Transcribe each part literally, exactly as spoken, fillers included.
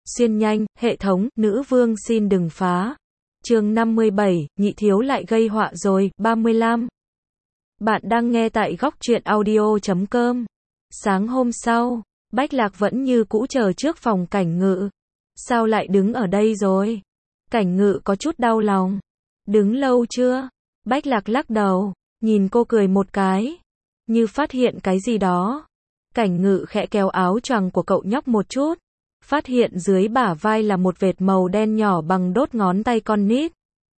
xuyên nhanh, hệ thống, nữ vương xin đừng phá. Chương năm mươi bảy, nhị thiếu lại gây họa rồi, ba mươi lăm. Bạn đang nghe tại góc truyện audio chấm com. Sáng hôm sau, Bách Lạc vẫn như cũ chờ trước phòng Cảnh Ngự. Sao lại đứng ở đây rồi? Cảnh Ngự có chút đau lòng. Đứng lâu chưa? Bách Lạc lắc đầu, nhìn cô cười một cái, như phát hiện cái gì đó. Cảnh Ngự khẽ kéo áo choàng của cậu nhóc một chút, phát hiện dưới bả vai là một vệt màu đen nhỏ bằng đốt ngón tay con nít.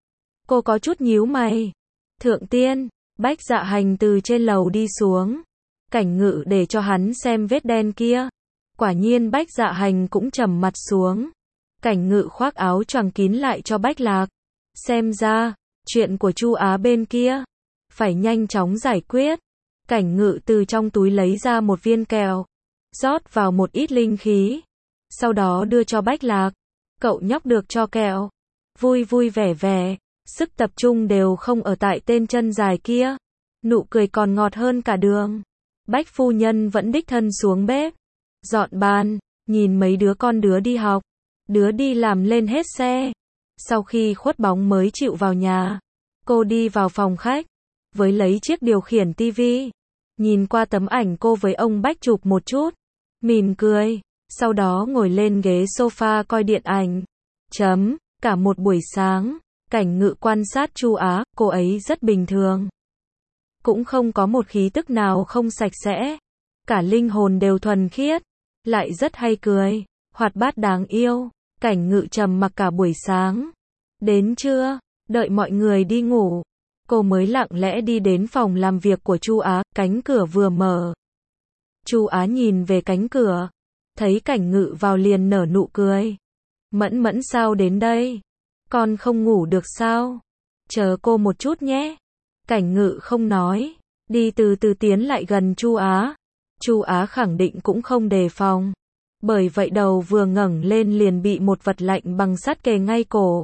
Cô có chút nhíu mày. Thượng tiên, Bách Dạ Hành từ trên lầu đi xuống. Cảnh Ngự để cho hắn xem vết đen kia. Quả nhiên Bách Dạ Hành cũng trầm mặt xuống. Cảnh Ngự khoác áo choàng kín lại cho Bách Lạc. Xem ra, chuyện của Chu Á bên kia phải nhanh chóng giải quyết. Cảnh Ngự từ trong túi lấy ra một viên kẹo, rót vào một ít linh khí, sau đó đưa cho Bách Lạc. Cậu nhóc được cho kẹo, vui vui vẻ vẻ, sức tập trung đều không ở tại tên chân dài kia, nụ cười còn ngọt hơn cả đường. Bách phu nhân vẫn đích thân xuống bếp, dọn bàn, nhìn mấy đứa con đứa đi học, đứa đi làm lên hết xe. Sau khi khuất bóng mới chịu vào nhà, cô đi vào phòng khách, với lấy chiếc điều khiển tivi, nhìn qua tấm ảnh cô với ông Bách chụp một chút, mỉm cười, sau đó ngồi lên ghế sofa coi điện ảnh. Chấm, cả một buổi sáng, Cảnh Ngự quan sát Chu Á, cô ấy rất bình thường. Cũng không có một khí tức nào không sạch sẽ. Cả linh hồn đều thuần khiết, lại rất hay cười, hoạt bát đáng yêu. Cảnh Ngự trầm mặc cả buổi sáng. Đến trưa, đợi mọi người đi ngủ, cô mới lặng lẽ đi đến phòng làm việc của Chu Á, cánh cửa vừa mở. Chu Á nhìn về cánh cửa, thấy Cảnh Ngự vào liền nở nụ cười. Mẫn Mẫn sao đến đây? Con không ngủ được sao? Chờ cô một chút nhé. Cảnh Ngự không nói, đi từ từ tiến lại gần Chu Á. Chu Á khẳng định cũng không đề phòng. Bởi vậy đầu vừa ngẩng lên liền bị một vật lạnh bằng sắt kề ngay cổ.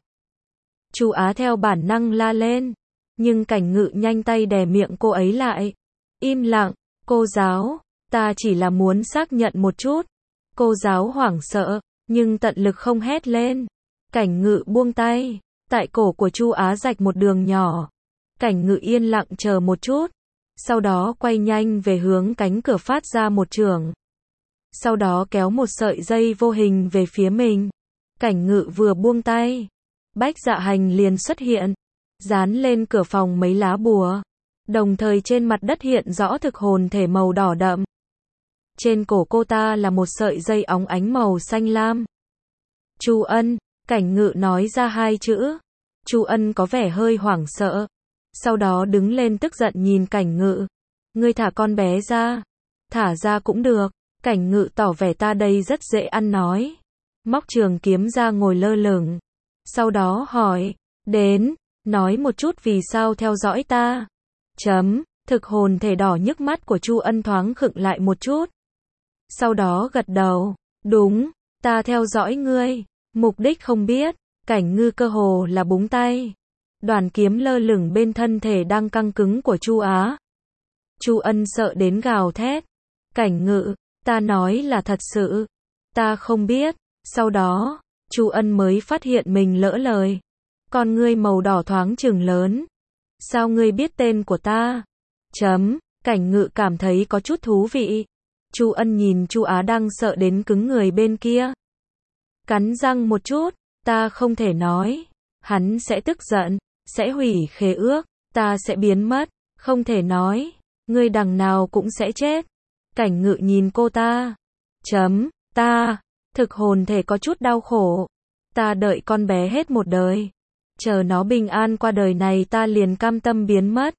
Chu Á theo bản năng la lên, nhưng Cảnh Ngự nhanh tay đè miệng cô ấy lại. Im lặng, cô giáo, ta chỉ là muốn xác nhận một chút. Cô giáo hoảng sợ, nhưng tận lực không hét lên. Cảnh Ngự buông tay, tại cổ của Chu Á rạch một đường nhỏ. Cảnh Ngự yên lặng chờ một chút, sau đó quay nhanh về hướng cánh cửa phát ra một chưởng. Sau đó kéo một sợi dây vô hình về phía mình. Cảnh Ngự vừa buông tay, Bách Dạ Hành liền xuất hiện, dán lên cửa phòng mấy lá bùa. Đồng thời trên mặt đất hiện rõ thực hồn thể màu đỏ đậm. Trên cổ cô ta là một sợi dây óng ánh màu xanh lam. Chu Ân, Cảnh Ngự nói ra hai chữ. Chu Ân có vẻ hơi hoảng sợ, sau đó đứng lên tức giận nhìn Cảnh Ngự. Ngươi thả con bé ra. Thả ra cũng được. Cảnh Ngự tỏ vẻ ta đây rất dễ ăn nói. Móc trường kiếm ra ngồi lơ lửng. Sau đó hỏi, đến, nói một chút vì sao theo dõi ta. Chấm, thực hồn thể đỏ nhức mắt của Chu Ân thoáng khựng lại một chút. Sau đó gật đầu, đúng, ta theo dõi ngươi, mục đích không biết. Cảnh Ngư cơ hồ là búng tay. Đoàn kiếm lơ lửng bên thân thể đang căng cứng của Chu Á. Chu Ân sợ đến gào thét. Cảnh Ngự, ta nói là thật sự, ta không biết. Sau đó, Chu Ân mới phát hiện mình lỡ lời. Con ngươi màu đỏ thoáng chừng lớn. Sao ngươi biết tên của ta? Chấm, Cảnh Ngự cảm thấy có chút thú vị. Chu Ân nhìn Chu Á đang sợ đến cứng người bên kia. Cắn răng một chút, ta không thể nói. Hắn sẽ tức giận, sẽ hủy khế ước, ta sẽ biến mất, không thể nói. Ngươi đằng nào cũng sẽ chết. Cảnh Ngự nhìn cô ta. Chấm, ta, thực hồn thể có chút đau khổ. Ta đợi con bé hết một đời. Chờ nó bình an qua đời này ta liền cam tâm biến mất.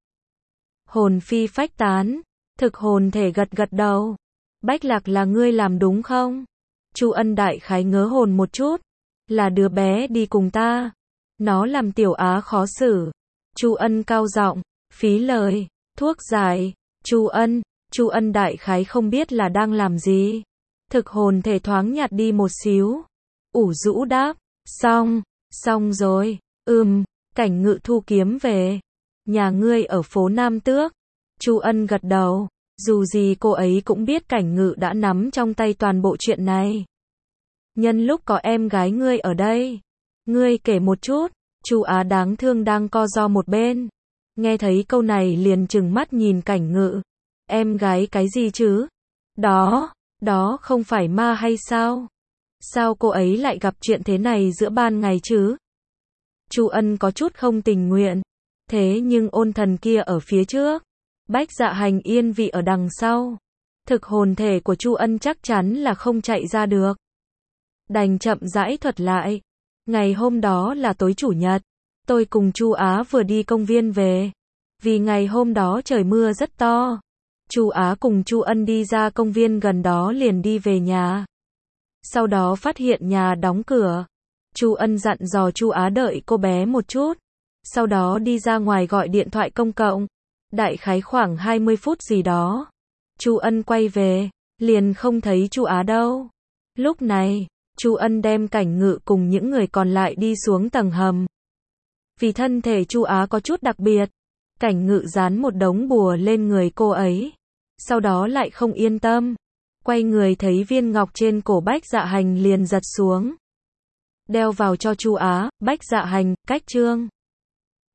Hồn phi phách tán. Thực hồn thể gật gật đầu. Bách Lạc là ngươi làm đúng không? Chu Ân đại khái ngớ hồn một chút. Là đứa bé đi cùng ta. Nó làm Tiểu Á khó xử. Chu Ân cao giọng, phí lời, thuốc giải. Chu Ân, Chu Ân đại khái không biết là đang làm gì. Thực hồn thể thoáng nhạt đi một xíu. Ủ rũ đáp, xong, xong rồi, ừm, Cảnh Ngự thu kiếm về. Nhà ngươi ở phố Nam Tước. Chu Ân gật đầu, dù gì cô ấy cũng biết Cảnh Ngự đã nắm trong tay toàn bộ chuyện này. nhân lúc có em gái ngươi ở đây, ngươi kể một chút. Chu Á đáng thương đang co ro một bên, nghe thấy câu này liền trừng mắt nhìn Cảnh Ngự. Em gái cái gì chứ? Đó, đó không phải ma hay sao? Sao cô ấy lại gặp chuyện thế này giữa ban ngày chứ? Chu Ân có chút không tình nguyện. Thế nhưng ôn thần kia ở phía trước, Bách Dạ Hành yên vị ở đằng sau. Thực hồn thể của Chu Ân chắc chắn là không chạy ra được. Đành chậm rãi thuật lại. Ngày hôm đó là tối chủ nhật, tôi cùng Chu Á vừa đi công viên về. Vì ngày hôm đó trời mưa rất to. Chu Á cùng Chu Ân đi ra công viên gần đó liền đi về nhà. Sau đó phát hiện nhà đóng cửa. Chu Ân dặn dò Chu Á đợi cô bé một chút. Sau đó đi ra ngoài gọi điện thoại công cộng. Đại khái khoảng hai mươi phút gì đó. Chu Ân quay về, liền không thấy Chu Á đâu. Lúc này, Chu Ân đem Cảnh Ngự cùng những người còn lại đi xuống tầng hầm. Vì thân thể Chu Á có chút đặc biệt, Cảnh Ngự dán một đống bùa lên người cô ấy. Sau đó lại không yên tâm, quay người thấy viên ngọc trên cổ Bách Dạ Hành liền giật xuống. Đeo vào cho Chu Á. Bách Dạ Hành, cách chương